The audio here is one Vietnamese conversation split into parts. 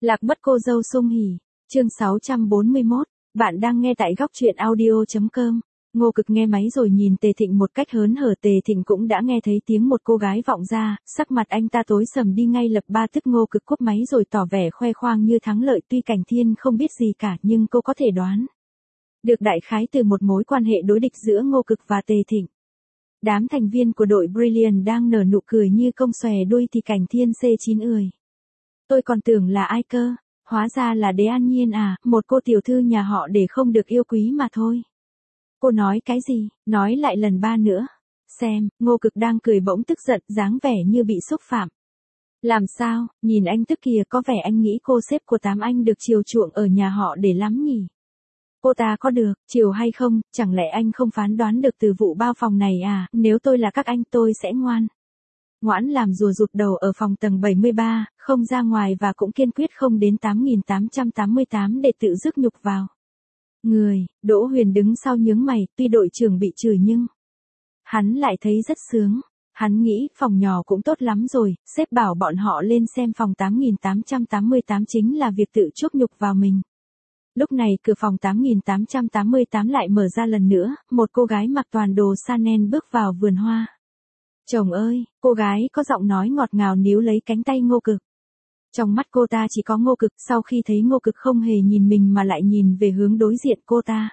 Lạc mất cô dâu sung hỉ. Chương 641, bạn đang nghe tại góc truyện audio.com. Ngô Cực nghe máy rồi nhìn Tề Thịnh một cách hớn hở. Tề Thịnh cũng đã nghe thấy tiếng một cô gái vọng ra, sắc mặt anh ta tối sầm đi ngay lập tức. Ngô Cực cúp máy rồi tỏ vẻ khoe khoang như thắng lợi. Tuy Cảnh Thiên không biết gì cả nhưng cô có thể đoán được đại khái từ một mối quan hệ đối địch giữa Ngô Cực và Tề Thịnh. Đám thành viên của đội Brilliant đang nở nụ cười như công xòe đuôi thì Cảnh Thiên C9 ười. Tôi còn tưởng là ai cơ, hóa ra là Đế An Nhiên à, một cô tiểu thư nhà họ để không được yêu quý mà thôi. Cô nói cái gì, nói lại lần ba nữa. Xem, Ngô Cực đang cười bỗng tức giận, dáng vẻ như bị xúc phạm. Làm sao, nhìn anh tức kìa, có vẻ anh nghĩ cô sếp của Tám Anh được chiều chuộng ở nhà họ để lắm nhỉ. Cô ta có được chiều hay không, chẳng lẽ anh không phán đoán được từ vụ bao phòng này à? Nếu tôi là các anh tôi sẽ ngoãn làm rùa rụt đầu ở phòng tầng 73, không ra ngoài và cũng kiên quyết không đến 8888 để tự rước nhục vào người. Đỗ Huyền đứng sau nhướng mày, tuy đội trưởng bị chửi nhưng hắn lại thấy rất sướng. Hắn nghĩ phòng nhỏ cũng tốt lắm rồi, sếp bảo bọn họ lên xem phòng 8888 chính là việc tự chuốc nhục vào mình. Lúc này cửa phòng 8888 lại mở ra lần nữa, một cô gái mặc toàn đồ Chanel bước vào vườn hoa. Chồng ơi, cô gái có giọng nói ngọt ngào níu lấy cánh tay Ngô Cực. Trong mắt cô ta chỉ có Ngô Cực, sau khi thấy Ngô Cực không hề nhìn mình mà lại nhìn về hướng đối diện cô ta,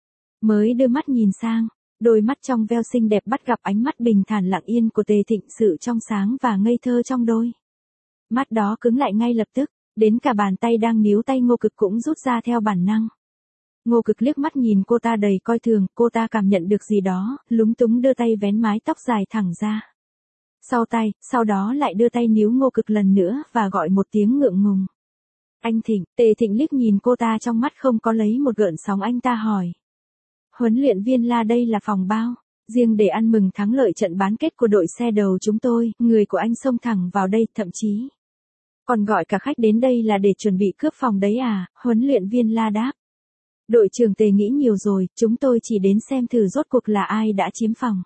mới đưa mắt nhìn sang, đôi mắt trong veo xinh đẹp bắt gặp ánh mắt bình thản lặng yên của Tề Thịnh, sự trong sáng và ngây thơ trong đôi mắt đó cứng lại ngay lập tức, đến cả bàn tay đang níu tay Ngô Cực cũng rút ra theo bản năng. Ngô Cực liếc mắt nhìn cô ta đầy coi thường, cô ta cảm nhận được gì đó, lúng túng đưa tay vén mái tóc dài thẳng ra sau tay, sau đó lại đưa tay níu Ngô Cực lần nữa và gọi một tiếng ngượng ngùng. Anh Thịnh. Tề Thịnh liếc nhìn cô ta, trong mắt không có lấy một gợn sóng. Anh ta hỏi. Huấn luyện viên La, đây là phòng bao riêng để ăn mừng thắng lợi trận bán kết của đội xe đầu chúng tôi, người của anh xông thẳng vào đây, thậm chí còn gọi cả khách đến đây là để chuẩn bị cướp phòng đấy à? Huấn luyện viên La đáp. Đội trưởng Tề nghĩ nhiều rồi, chúng tôi chỉ đến xem thử rốt cuộc là ai đã chiếm phòng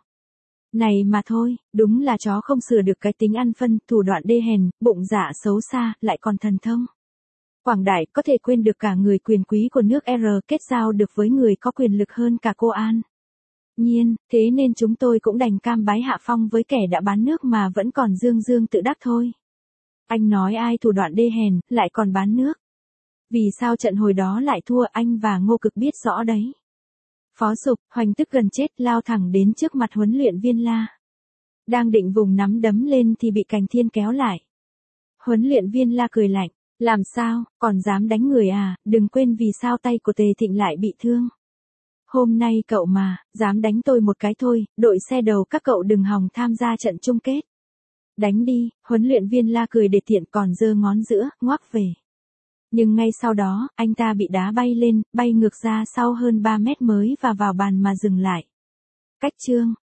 này mà thôi. Đúng là chó không sửa được cái tính ăn phân, thủ đoạn đê hèn, bụng dạ xấu xa, lại còn thần thông quảng đại, có thể quên được cả người quyền quý của nước R kết giao được với người có quyền lực hơn cả cô An Nhiên, thế nên chúng tôi cũng đành cam bái hạ phong với kẻ đã bán nước mà vẫn còn dương dương tự đắc thôi. Anh nói ai thủ đoạn đê hèn, lại còn bán nước? Vì sao trận hồi đó lại thua? Anh và Ngô Cực biết rõ đấy. Phó Sục, Hoành tức gần chết, lao thẳng đến trước mặt huấn luyện viên La. Đang định vùng nắm đấm lên thì bị Cảnh Thiên kéo lại. Huấn luyện viên La cười lạnh. Làm sao, còn dám đánh người à? Đừng quên vì sao tay của Tề Thịnh lại bị thương. Hôm nay cậu mà, dám đánh tôi một cái thôi, đội xe đầu các cậu đừng hòng tham gia trận chung kết. Đánh đi, huấn luyện viên La cười để tiện, còn giơ ngón giữa, ngoắc về. Nhưng ngay sau đó, anh ta bị đá bay lên, bay ngược ra sau hơn 3 mét mới và vào bàn mà dừng lại. Cách chương,